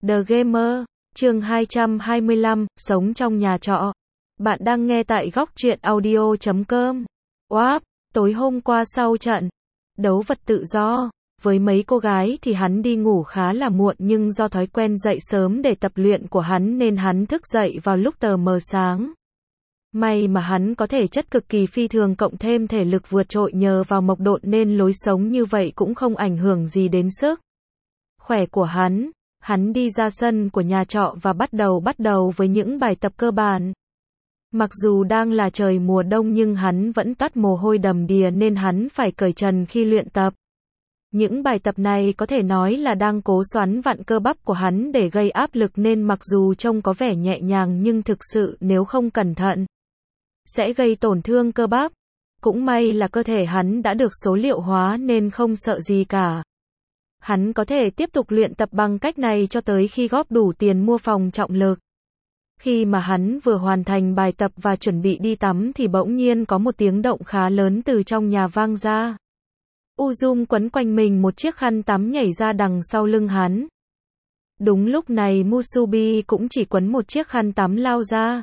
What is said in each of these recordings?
The Gamer, chương 225, sống trong nhà trọ. Bạn đang nghe tại góc truyện audio.com. Wow, tối hôm qua sau trận đấu vật tự do với mấy cô gái thì hắn đi ngủ khá là muộn, nhưng do thói quen dậy sớm để tập luyện của hắn nên hắn thức dậy vào lúc tờ mờ sáng. May mà hắn có thể chất cực kỳ phi thường cộng thêm thể lực vượt trội nhờ vào mộc độn nên lối sống như vậy cũng không ảnh hưởng gì đến sức khỏe của hắn. Hắn đi ra sân của nhà trọ và bắt đầu với những bài tập cơ bản. Mặc dù đang là trời mùa đông nhưng hắn vẫn toát mồ hôi đầm đìa nên hắn phải cởi trần khi luyện tập. Những bài tập này có thể nói là đang cố xoắn vặn cơ bắp của hắn để gây áp lực nên mặc dù trông có vẻ nhẹ nhàng nhưng thực sự nếu không cẩn thận sẽ gây tổn thương cơ bắp. Cũng may là cơ thể hắn đã được số liệu hóa nên không sợ gì cả. Hắn có thể tiếp tục luyện tập bằng cách này cho tới khi góp đủ tiền mua phòng trọng lực. Khi mà hắn vừa hoàn thành bài tập và chuẩn bị đi tắm thì bỗng nhiên có một tiếng động khá lớn từ trong nhà vang ra. Uzum quấn quanh mình một chiếc khăn tắm nhảy ra đằng sau lưng hắn. Đúng lúc này Musubi cũng chỉ quấn một chiếc khăn tắm lao ra.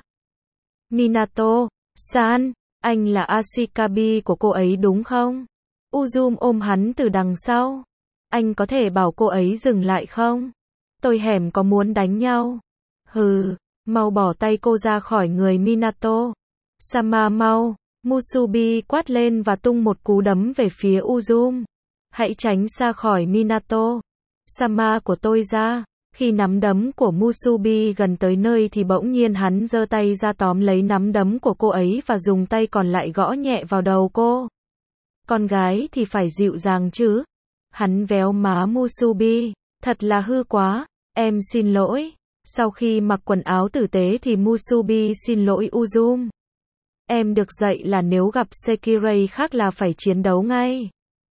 Minato-san, anh là Ashikabi của cô ấy đúng không? Uzum ôm hắn từ đằng sau. Anh có thể bảo cô ấy dừng lại không? Tôi hẻm có muốn đánh nhau. Hừ, mau bỏ tay cô ra khỏi người Minato. Sama mau. Musubi quát lên và tung một cú đấm về phía Uzum. Hãy tránh xa khỏi Minato. Sama của tôi ra. Khi nắm đấm của Musubi gần tới nơi thì bỗng nhiên hắn giơ tay ra tóm lấy nắm đấm của cô ấy và dùng tay còn lại gõ nhẹ vào đầu cô. Con gái thì phải dịu dàng chứ. Hắn véo má Musubi. Thật là hư quá. Em xin lỗi. Sau khi mặc quần áo tử tế thì Musubi xin lỗi Uzum. Em được dạy là nếu gặp Sekirei khác là phải chiến đấu ngay.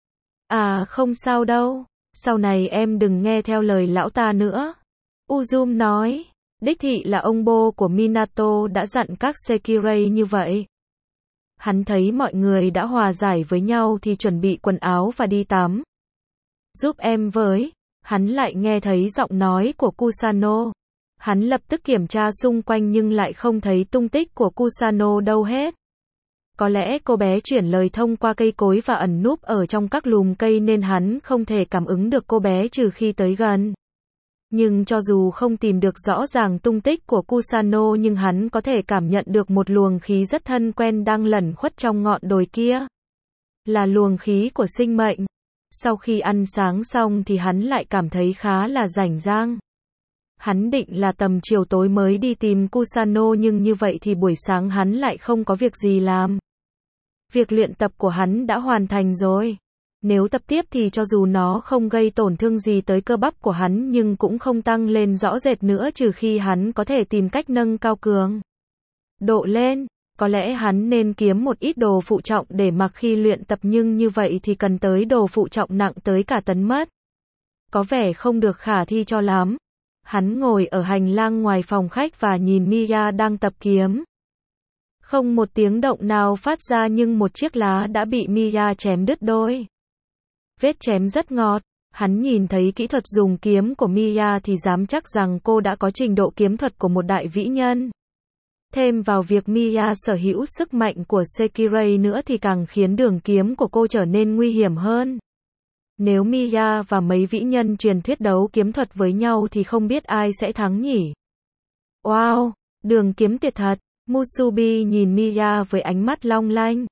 À không sao đâu. Sau này em đừng nghe theo lời lão ta nữa. Uzum nói. Đích thị là ông bô của Minato đã dặn các Sekirei như vậy. Hắn thấy mọi người đã hòa giải với nhau thì chuẩn bị quần áo và đi tắm. Giúp em với. Hắn lại nghe thấy giọng nói của Kusano. Hắn lập tức kiểm tra xung quanh nhưng lại không thấy tung tích của Kusano đâu hết. Có lẽ cô bé chuyển lời thông qua cây cối và ẩn núp ở trong các lùm cây nên hắn không thể cảm ứng được cô bé trừ khi tới gần. Nhưng cho dù không tìm được rõ ràng tung tích của Kusano nhưng hắn có thể cảm nhận được một luồng khí rất thân quen đang lẩn khuất trong ngọn đồi kia. Là luồng khí của sinh mệnh. Sau khi ăn sáng xong thì hắn lại cảm thấy khá là rảnh rang. Hắn định là tầm chiều tối mới đi tìm Kusano nhưng như vậy thì buổi sáng hắn lại không có việc gì làm. Việc luyện tập của hắn đã hoàn thành rồi. Nếu tập tiếp thì cho dù nó không gây tổn thương gì tới cơ bắp của hắn nhưng cũng không tăng lên rõ rệt nữa trừ khi hắn có thể tìm cách nâng cao cường độ lên. Có lẽ hắn nên kiếm một ít đồ phụ trọng để mặc khi luyện tập nhưng như vậy thì cần tới đồ phụ trọng nặng tới cả tấn mất. Có vẻ không được khả thi cho lắm. Hắn ngồi ở hành lang ngoài phòng khách và nhìn Miya đang tập kiếm. Không một tiếng động nào phát ra nhưng một chiếc lá đã bị Miya chém đứt đôi. Vết chém rất ngọt. Hắn nhìn thấy kỹ thuật dùng kiếm của Miya thì dám chắc rằng cô đã có trình độ kiếm thuật của một đại vĩ nhân. Thêm vào việc Miya sở hữu sức mạnh của Sekirei nữa thì càng khiến đường kiếm của cô trở nên nguy hiểm hơn. Nếu Miya và mấy vĩ nhân truyền thuyết đấu kiếm thuật với nhau thì không biết ai sẽ thắng nhỉ. Wow, đường kiếm tuyệt thật. Musubi nhìn Miya với ánh mắt long lanh.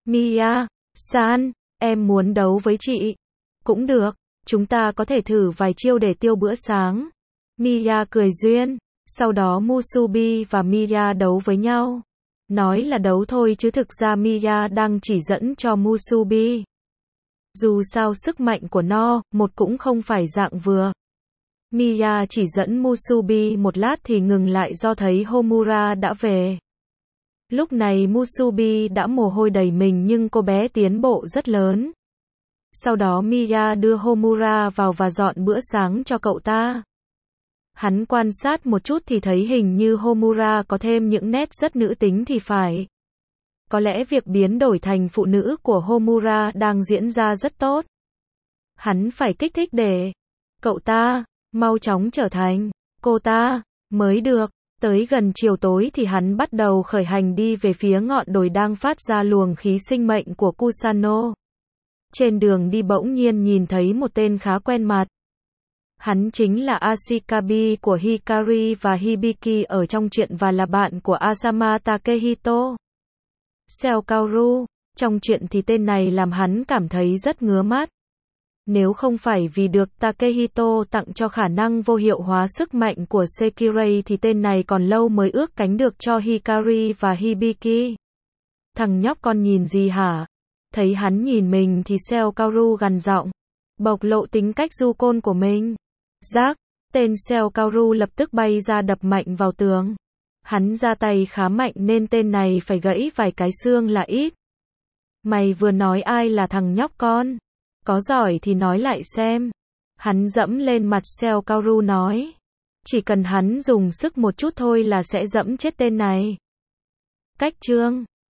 Miya-san, em muốn đấu với chị. Cũng được, chúng ta có thể thử vài chiêu để tiêu bữa sáng. Miya cười duyên. Sau đó Musubi và Miya đấu với nhau. Nói là đấu thôi chứ thực ra Miya đang chỉ dẫn cho Musubi. Dù sao sức mạnh của nó, một cũng không phải dạng vừa. Miya chỉ dẫn Musubi một lát thì ngừng lại do thấy Homura đã về. Lúc này Musubi đã mồ hôi đầy mình nhưng cô bé tiến bộ rất lớn. Sau đó Miya đưa Homura vào và dọn bữa sáng cho cậu ta. Hắn quan sát một chút thì thấy hình như Homura có thêm những nét rất nữ tính thì phải. Có lẽ việc biến đổi thành phụ nữ của Homura đang diễn ra rất tốt. Hắn phải kích thích để cậu ta mau chóng trở thành cô ta, mới được. Tới gần chiều tối thì hắn bắt đầu khởi hành đi về phía ngọn đồi đang phát ra luồng khí sinh mệnh của Kusano. Trên đường đi bỗng nhiên nhìn thấy một tên khá quen mặt. Hắn chính là Ashikabi của Hikari và Hibiki ở trong truyện và là bạn của Asama Takehito. Seo Kaoru, trong truyện thì tên này làm hắn cảm thấy rất ngứa mắt. Nếu không phải vì được Takehito tặng cho khả năng vô hiệu hóa sức mạnh của Sekirei thì tên này còn lâu mới ước cánh được cho Hikari và Hibiki. Thằng nhóc con nhìn gì hả? Thấy hắn nhìn mình thì Seo Kaoru gằn giọng, bộc lộ tính cách du côn của mình. Rác, tên Seo Kaoru lập tức bay ra đập mạnh vào tường. Hắn ra tay khá mạnh nên tên này phải gãy vài cái xương là ít. Mày vừa nói ai là thằng nhóc con? Có giỏi thì nói lại xem. Hắn dẫm lên mặt Seo Kaoru nói. Chỉ cần hắn dùng sức một chút thôi là sẽ dẫm chết tên này. Cách chương